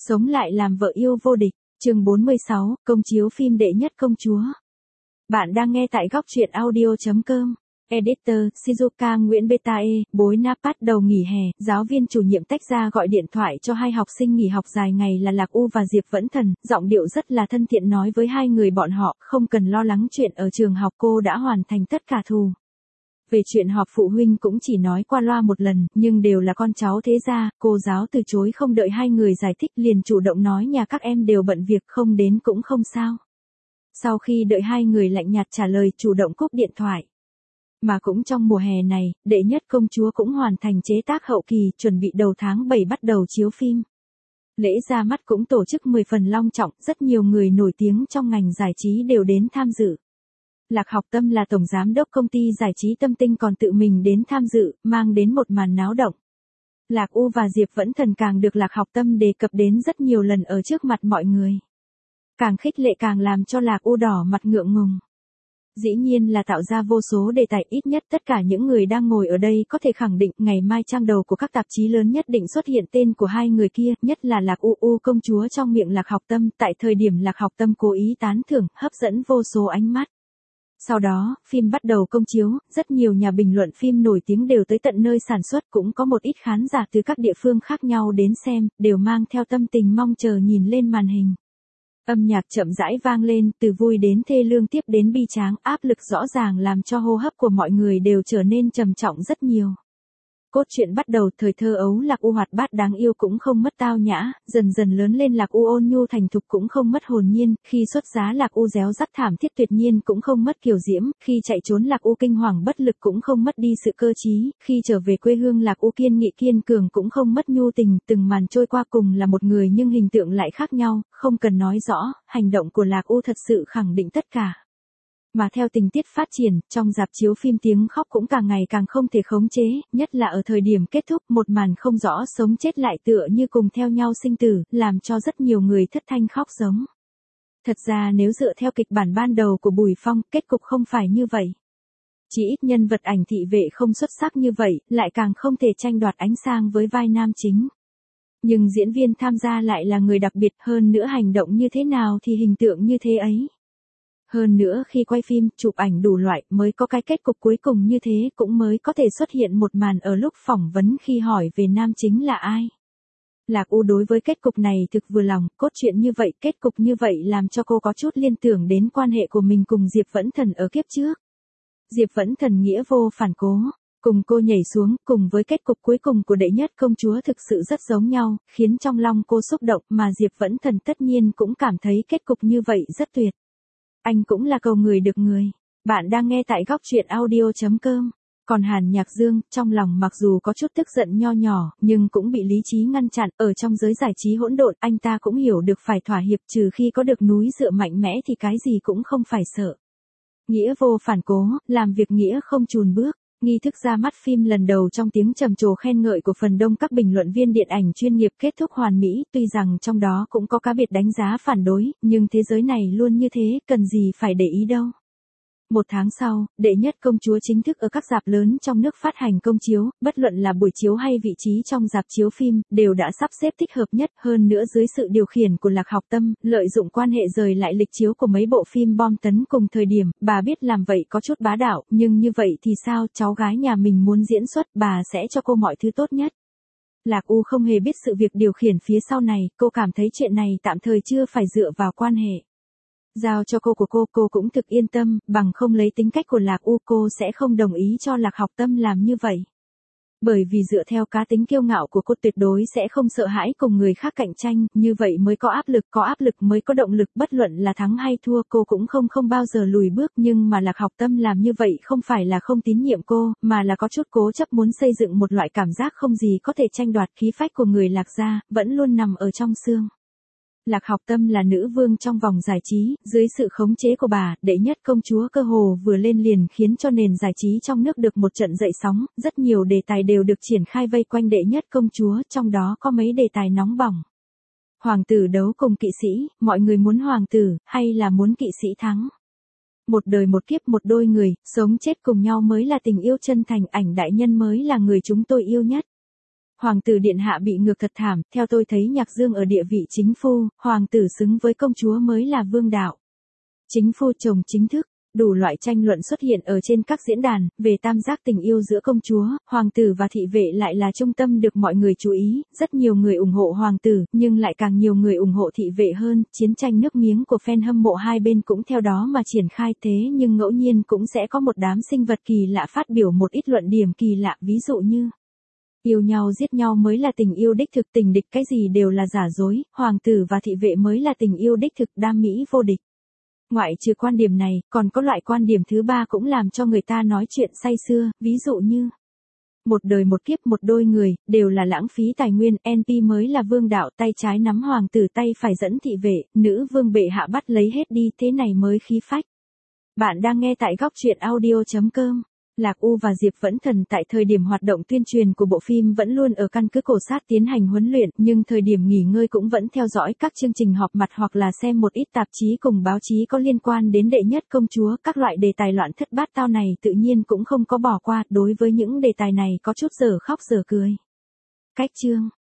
Sống lại làm vợ yêu vô địch, chương 46, công chiếu phim đệ nhất công chúa. Bạn đang nghe tại góc truyện audio.com. Editor, Shizuka Nguyễn Betae, bối Napat đầu nghỉ hè, giáo viên chủ nhiệm tách ra gọi điện thoại cho hai học sinh nghỉ học dài ngày là Lạc U và Diệp Vẫn Thần, giọng điệu rất là thân thiện nói với hai người bọn họ, không cần lo lắng chuyện ở trường học, cô đã hoàn thành tất cả thù. Về chuyện họp phụ huynh cũng chỉ nói qua loa một lần, nhưng đều là con cháu thế gia, cô giáo từ chối không đợi hai người giải thích liền chủ động nói nhà các em đều bận việc không đến cũng không sao. Sau khi đợi hai người lạnh nhạt trả lời chủ động cúp điện thoại. Mà cũng trong mùa hè này, đệ nhất công chúa cũng hoàn thành chế tác hậu kỳ, chuẩn bị đầu tháng 7 bắt đầu chiếu phim. Lễ ra mắt cũng tổ chức 10 phần long trọng, rất nhiều người nổi tiếng trong ngành giải trí đều đến tham dự. Lạc Học Tâm là tổng giám đốc công ty giải trí Tâm Tinh còn tự mình đến tham dự, mang đến một màn náo động. Lạc U và Diệp Vẫn Thần càng được Lạc Học Tâm đề cập đến rất nhiều lần ở trước mặt mọi người. Càng khích lệ càng làm cho Lạc U đỏ mặt ngượng ngùng. Dĩ nhiên là tạo ra vô số đề tài, ít nhất tất cả những người đang ngồi ở đây có thể khẳng định ngày mai trang đầu của các tạp chí lớn nhất định xuất hiện tên của hai người kia, nhất là Lạc U công chúa trong miệng Lạc Học Tâm, tại thời điểm Lạc Học Tâm cố ý tán thưởng, hấp dẫn vô số ánh mắt. Sau đó, phim bắt đầu công chiếu, rất nhiều nhà bình luận phim nổi tiếng đều tới tận nơi sản xuất, cũng có một ít khán giả từ các địa phương khác nhau đến xem, đều mang theo tâm tình mong chờ nhìn lên màn hình. Âm nhạc chậm rãi vang lên, từ vui đến thê lương tiếp đến bi tráng, áp lực rõ ràng làm cho hô hấp của mọi người đều trở nên trầm trọng rất nhiều. Cốt truyện bắt đầu, thời thơ ấu Lạc U hoạt bát đáng yêu cũng không mất tao nhã, dần dần lớn lên Lạc U ôn nhu thành thục cũng không mất hồn nhiên, khi xuất giá Lạc U réo rắt thảm thiết tuyệt nhiên cũng không mất kiều diễm, khi chạy trốn Lạc U kinh hoàng bất lực cũng không mất đi sự cơ trí, khi trở về quê hương Lạc U kiên nghị kiên cường cũng không mất nhu tình, từng màn trôi qua cùng là một người nhưng hình tượng lại khác nhau, không cần nói rõ, hành động của Lạc U thật sự khẳng định tất cả. Mà theo tình tiết phát triển, trong rạp chiếu phim tiếng khóc cũng càng ngày càng không thể khống chế, nhất là ở thời điểm kết thúc, một màn không rõ sống chết lại tựa như cùng theo nhau sinh tử, làm cho rất nhiều người thất thanh khóc giống. Thật ra nếu dựa theo kịch bản ban đầu của Bùi Phong, kết cục không phải như vậy. Chỉ ít nhân vật ảnh thị vệ không xuất sắc như vậy, lại càng không thể tranh đoạt ánh sang với vai nam chính. Nhưng diễn viên tham gia lại là người đặc biệt, hơn nữa hành động như thế nào thì hình tượng như thế ấy. Hơn nữa khi quay phim, chụp ảnh đủ loại mới có cái kết cục cuối cùng như thế, cũng mới có thể xuất hiện một màn ở lúc phỏng vấn khi hỏi về nam chính là ai. Lạc U đối với kết cục này thực vừa lòng, cốt truyện như vậy, kết cục như vậy làm cho cô có chút liên tưởng đến quan hệ của mình cùng Diệp Vẫn Thần ở kiếp trước. Diệp Vẫn Thần nghĩa vô phản cố, cùng cô nhảy xuống, cùng với kết cục cuối cùng của đệ nhất công chúa thực sự rất giống nhau, khiến trong lòng cô xúc động, mà Diệp Vẫn Thần tất nhiên cũng cảm thấy kết cục như vậy rất tuyệt. Anh cũng là cầu người được người. Bạn đang nghe tại góc truyện audio.com. Còn Hàn Nhạc Dương, trong lòng mặc dù có chút tức giận nho nhỏ, nhưng cũng bị lý trí ngăn chặn, ở trong giới giải trí hỗn độn, anh ta cũng hiểu được phải thỏa hiệp, trừ khi có được núi dựa mạnh mẽ thì cái gì cũng không phải sợ. Nghĩa vô phản cố, làm việc nghĩa không chùn bước. Nghi thức ra mắt phim lần đầu trong tiếng trầm trồ khen ngợi của phần đông các bình luận viên điện ảnh chuyên nghiệp kết thúc hoàn mỹ, tuy rằng trong đó cũng có cá biệt đánh giá phản đối, nhưng thế giới này luôn như thế, cần gì phải để ý đâu. Một tháng sau, đệ nhất công chúa chính thức ở các rạp lớn trong nước phát hành công chiếu, bất luận là buổi chiếu hay vị trí trong rạp chiếu phim, đều đã sắp xếp thích hợp nhất, hơn nữa dưới sự điều khiển của Lạc Học Tâm, lợi dụng quan hệ rời lại lịch chiếu của mấy bộ phim bom tấn cùng thời điểm, bà biết làm vậy có chút bá đạo, nhưng như vậy thì sao, cháu gái nhà mình muốn diễn xuất, bà sẽ cho cô mọi thứ tốt nhất. Lạc U không hề biết sự việc điều khiển phía sau này, cô cảm thấy chuyện này tạm thời chưa phải dựa vào quan hệ. Giao cho cô của cô cũng thực yên tâm, bằng không lấy tính cách của Lạc U cô sẽ không đồng ý cho Lạc Học Tâm làm như vậy. Bởi vì dựa theo cá tính kiêu ngạo của cô tuyệt đối sẽ không sợ hãi cùng người khác cạnh tranh, như vậy mới có áp lực mới có động lực, bất luận là thắng hay thua cô cũng không bao giờ lùi bước, nhưng mà Lạc Học Tâm làm như vậy không phải là không tín nhiệm cô, mà là có chút cố chấp muốn xây dựng một loại cảm giác không gì có thể tranh đoạt, khí phách của người Lạc gia, vẫn luôn nằm ở trong xương. Lạc Học Tâm là nữ vương trong vòng giải trí, dưới sự khống chế của bà, đệ nhất công chúa cơ hồ vừa lên liền khiến cho nền giải trí trong nước được một trận dậy sóng, rất nhiều đề tài đều được triển khai vây quanh đệ nhất công chúa, trong đó có mấy đề tài nóng bỏng. Hoàng tử đấu cùng kỵ sĩ, mọi người muốn hoàng tử, hay là muốn kỵ sĩ thắng? Một đời một kiếp một đôi người, sống chết cùng nhau mới là tình yêu chân thành, ảnh đại nhân mới là người chúng tôi yêu nhất. hoàng tử điện hạ bị ngược thật thảm, theo tôi thấy Nhạc Dương ở địa vị chính phu, hoàng tử xứng với công chúa mới là vương đạo. Chính phu chồng chính thức, đủ loại tranh luận xuất hiện ở trên các diễn đàn, về tam giác tình yêu giữa công chúa, hoàng tử và thị vệ lại là trung tâm được mọi người chú ý, rất nhiều người ủng hộ hoàng tử, nhưng lại càng nhiều người ủng hộ thị vệ hơn, chiến tranh nước miếng của fan hâm mộ hai bên cũng theo đó mà triển khai thế nhưng ngẫu nhiên cũng sẽ có một đám sinh vật kỳ lạ phát biểu một ít luận điểm kỳ lạ ví dụ như yêu nhau giết nhau mới là tình yêu đích thực tình địch cái gì đều là giả dối, hoàng tử và thị vệ mới là tình yêu đích thực đam mỹ vô địch. Ngoại trừ quan điểm này, còn có loại quan điểm thứ ba cũng làm cho người ta nói chuyện say sưa, ví dụ như một đời một kiếp một đôi người, đều là lãng phí tài nguyên, NP mới là vương đạo tay trái nắm hoàng tử tay phải dẫn thị vệ, nữ vương bệ hạ bắt lấy hết đi thế này mới khí phách. Bạn đang nghe tại góc truyện audio.com. Lạc U và Diệp Vẫn Thần tại thời điểm hoạt động tuyên truyền của bộ phim vẫn luôn ở căn cứ cổ sát tiến hành huấn luyện, nhưng thời điểm nghỉ ngơi cũng vẫn theo dõi các chương trình họp mặt hoặc là xem một ít tạp chí cùng báo chí có liên quan đến đệ nhất công chúa, các loại đề tài loạn thất bát tao này tự nhiên cũng không có bỏ qua, đối với những đề tài này có chút giờ khóc giờ cười. Cách chương